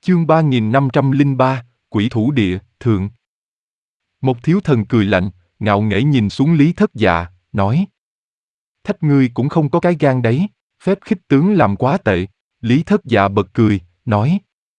Chương 3503, Quỷ Thủ Địa, Thượng. Một thiếu thần cười lạnh, ngạo nghễ nhìn xuống Lý Thất Dạ, nói. Thách ngươi cũng không có cái gan đấy, phép khích tướng làm quá tệ. Lý Thất Dạ bật cười, nói.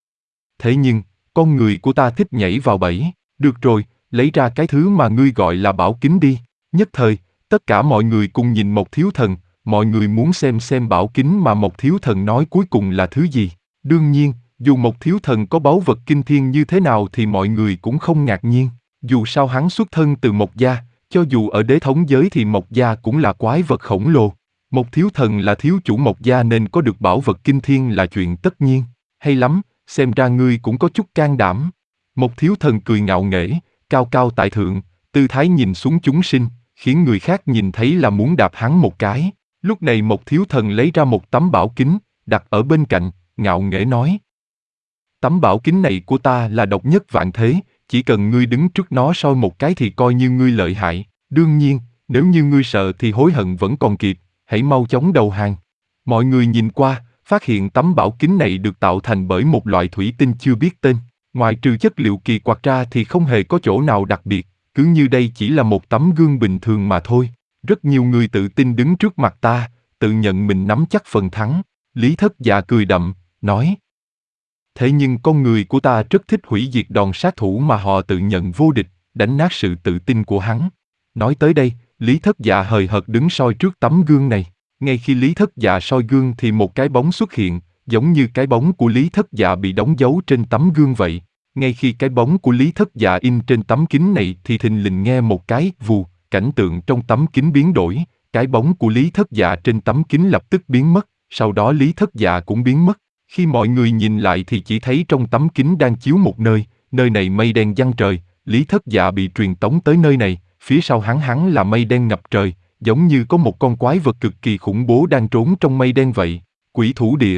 Thế nhưng, con người của ta thích nhảy vào bẫy, được rồi, lấy ra cái thứ mà ngươi gọi là bảo kính đi. Nhất thời, tất cả mọi người cùng nhìn một thiếu thần, mọi người muốn xem bảo kính mà một thiếu thần nói cuối cùng là thứ gì. Đương nhiên, dù một thiếu thần có báu vật kinh thiên như thế nào thì mọi người cũng không ngạc nhiên. Dù sao hắn xuất thân từ Mộc gia, cho dù ở đế thống giới thì Mộc gia cũng là quái vật khổng lồ. Một thiếu thần là thiếu chủ Mộc gia nên có được bảo vật kinh thiên là chuyện tất nhiên. Hay lắm, xem ra ngươi cũng có chút can đảm. Một thiếu thần cười ngạo nghễ, cao cao tại thượng, tư thái nhìn xuống chúng sinh, khiến người khác nhìn thấy là muốn đạp hắn một cái. Lúc này một thiếu thần lấy ra một tấm bảo kính, đặt ở bên cạnh, ngạo nghễ nói. Tấm bảo kính này của ta là độc nhất vạn thế, chỉ cần ngươi đứng trước nó soi một cái thì coi như ngươi lợi hại. Đương nhiên, nếu như ngươi sợ thì hối hận vẫn còn kịp, hãy mau chóng đầu hàng. Mọi người nhìn qua, phát hiện tấm bảo kính này được tạo thành bởi một loại thủy tinh chưa biết tên. Ngoài trừ chất liệu kỳ quặc ra thì không hề có chỗ nào đặc biệt, cứ như đây chỉ là một tấm gương bình thường mà thôi. Rất nhiều người tự tin đứng trước mặt ta, tự nhận mình nắm chắc phần thắng. Lý Thất Dạ cười đậm, nói. Thế nhưng con người của ta rất thích hủy diệt đòn sát thủ mà họ tự nhận vô địch, đánh nát sự tự tin của hắn. Nói tới đây, Lý Thất Dạ hời hợt đứng soi trước tấm gương này. Ngay khi Lý Thất Dạ soi gương thì một cái bóng xuất hiện, giống như cái bóng của Lý Thất Dạ bị đóng dấu trên tấm gương vậy. Ngay khi cái bóng của Lý Thất Dạ in trên tấm kính này thì thình lình nghe một cái vù, cảnh tượng trong tấm kính biến đổi, cái bóng của Lý Thất Dạ trên tấm kính lập tức biến mất, sau đó Lý Thất Dạ cũng biến mất. Khi mọi người nhìn lại thì chỉ thấy trong tấm kính đang chiếu một nơi này mây đen giăng trời, Lý Thất Dạ bị truyền tống tới nơi này, phía sau hắn là mây đen ngập trời, giống như có một con quái vật cực kỳ khủng bố đang trốn trong mây đen vậy. Quỷ Thủ Địa.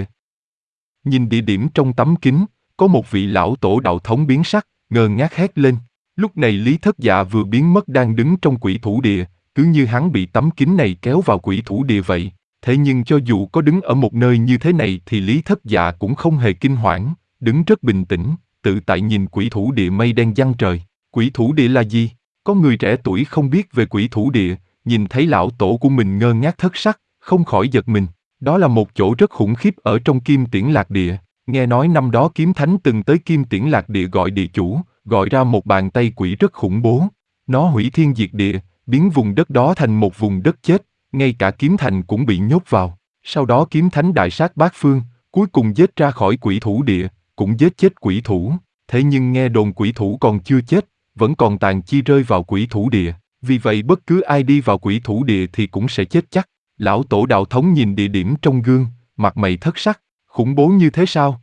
Nhìn địa điểm trong tấm kính, có một vị lão tổ đạo thống biến sắc, ngơ ngác hét lên. Lúc này Lý Thất Dạ vừa biến mất đang đứng trong Quỷ Thủ Địa, cứ như hắn bị tấm kính này kéo vào Quỷ Thủ Địa vậy. Thế nhưng cho dù có đứng ở một nơi như thế này thì Lý Thất Dạ cũng không hề kinh hoảng, đứng rất bình tĩnh, tự tại nhìn Quỷ Thủ Địa mây đen giăng trời. Quỷ Thủ Địa là gì? Có người trẻ tuổi không biết về Quỷ Thủ Địa, nhìn thấy lão tổ của mình ngơ ngác thất sắc, không khỏi giật mình. Đó là một chỗ rất khủng khiếp ở trong Kim Tiễn Lạc Địa. Nghe nói năm đó Kiếm Thánh từng tới Kim Tiễn Lạc Địa gọi địa chủ, gọi ra một bàn tay quỷ rất khủng bố. Nó hủy thiên diệt địa, biến vùng đất đó thành một vùng đất chết, ngay cả Kiếm Thành cũng bị nhốt vào. Sau đó Kiếm Thánh đại sát bát phương, cuối cùng giết ra khỏi Quỷ Thủ Địa, cũng giết chết quỷ thủ. Thế nhưng nghe đồn quỷ thủ còn chưa chết, vẫn còn tàn chi rơi vào Quỷ Thủ Địa. Vì vậy bất cứ ai đi vào Quỷ Thủ Địa thì cũng sẽ chết chắc. Lão tổ đạo thống nhìn địa điểm trong gương, mặt mày thất sắc, khủng bố như thế sao?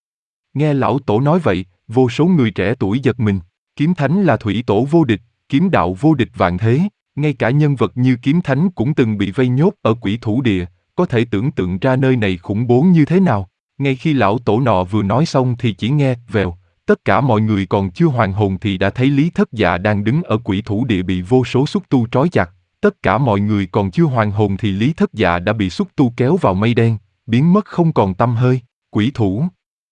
Nghe lão tổ nói vậy, vô số người trẻ tuổi giật mình. Kiếm Thánh là thủy tổ vô địch, kiếm đạo vô địch vạn thế. Ngay cả nhân vật như Kiếm Thánh cũng từng bị vây nhốt ở Quỷ Thủ Địa, có thể tưởng tượng ra nơi này khủng bố như thế nào. Ngay khi lão tổ nọ vừa nói xong thì chỉ nghe vèo, tất cả mọi người còn chưa hoàn hồn thì đã thấy Lý Thất Dạ đang đứng ở Quỷ Thủ Địa bị vô số xúc tu trói chặt. Tất cả mọi người còn chưa hoàn hồn thì Lý Thất Dạ đã bị xúc tu kéo vào mây đen, biến mất không còn tăm hơi. Quỷ thủ.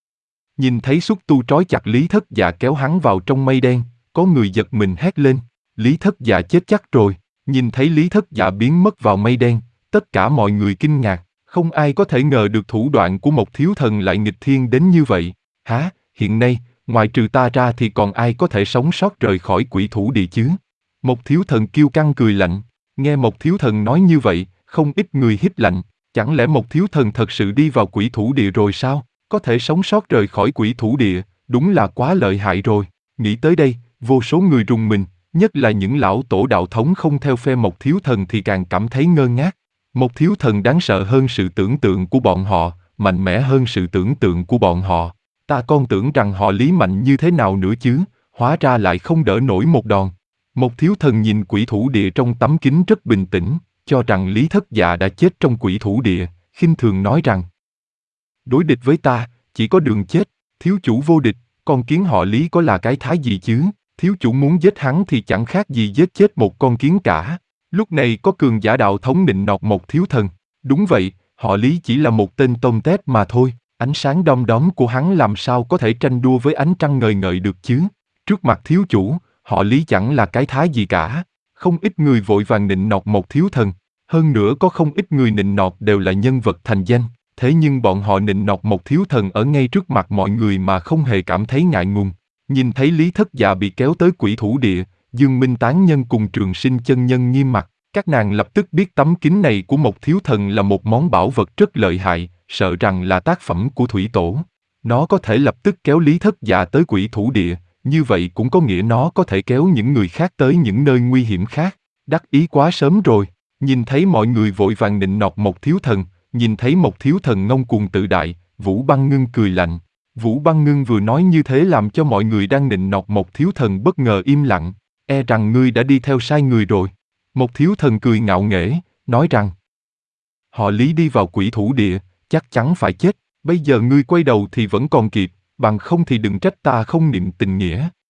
Nhìn thấy xúc tu trói chặt Lý Thất Dạ kéo hắn vào trong mây đen, có người giật mình hét lên. Lý Thất Dạ chết chắc rồi. Nhìn thấy Lý Thất Dạ biến mất vào mây đen, tất cả mọi người kinh ngạc. Không ai có thể ngờ được thủ đoạn của một thiếu thần lại nghịch thiên đến như vậy. Hả, hiện nay, ngoài trừ ta ra thì còn ai có thể sống sót rời khỏi Quỷ Thủ Địa chứ? Một thiếu thần kiêu căng cười lạnh. Nghe một thiếu thần nói như vậy, không ít người hít lạnh. Chẳng lẽ một thiếu thần thật sự đi vào Quỷ Thủ Địa rồi sao? Có thể sống sót rời khỏi Quỷ Thủ Địa, đúng là quá lợi hại rồi. Nghĩ tới đây, vô số người rùng mình, nhất là những lão tổ đạo thống không theo phe một thiếu thần thì càng cảm thấy ngơ ngác. Một thiếu thần đáng sợ hơn sự tưởng tượng của bọn họ, mạnh mẽ hơn sự tưởng tượng của bọn họ. Ta còn tưởng rằng họ Lý mạnh như thế nào nữa chứ, hóa ra lại không đỡ nổi một đòn. Một thiếu thần nhìn Quỷ Thủ Địa trong tấm kính rất bình tĩnh, cho rằng Lý Thất Dạ đã chết trong Quỷ Thủ Địa, khinh thường nói rằng: đối địch với ta, chỉ có đường chết, thiếu chủ vô địch, con kiến họ Lý có là cái thái gì chứ, thiếu chủ muốn giết hắn thì chẳng khác gì giết chết một con kiến cả. Lúc này có cường giả đạo thống nịnh nọt một thiếu thần, đúng vậy, họ Lý chỉ là một tên tôm tép mà thôi, Ánh sáng đom đóm của hắn làm sao có thể tranh đua với ánh trăng ngời ngời được chứ? Trước mặt thiếu chủ, họ Lý chẳng là cái thá gì cả. Không ít người vội vàng nịnh nọt một thiếu thần. Hơn nữa có không ít người nịnh nọt đều là nhân vật thành danh. Thế nhưng bọn họ nịnh nọt một thiếu thần ở ngay trước mặt mọi người mà không hề cảm thấy ngại ngùng. Nhìn thấy Lý Thất Dạ bị kéo tới Quỷ Thủ Địa, Dương Minh Tán Nhân cùng Trường Sinh chân nhân nghiêm mặt. Các nàng lập tức biết tấm kính này của một thiếu thần là một món bảo vật rất lợi hại, sợ rằng là tác phẩm của Thủy Tổ. Nó có thể lập tức kéo Lý Thất Dạ tới Quỷ Thủ Địa, như vậy cũng có nghĩa nó có thể kéo những người khác tới những nơi nguy hiểm khác. Đắc ý quá sớm rồi, nhìn thấy mọi người vội vàng nịnh nọt một thiếu thần, nhìn thấy một thiếu thần ngông cuồng tự đại, Vũ Băng Ngưng cười lạnh. Vũ Băng Ngưng vừa nói như thế làm cho mọi người đang nịnh nọt một thiếu thần bất ngờ im lặng, e rằng ngươi đã đi theo sai người rồi. Một thiếu thần cười ngạo nghễ, nói rằng họ Lý đi vào Quỷ Thủ Địa, chắc chắn phải chết, bây giờ ngươi quay đầu thì vẫn còn kịp, bằng không thì đừng trách ta không niệm tình nghĩa.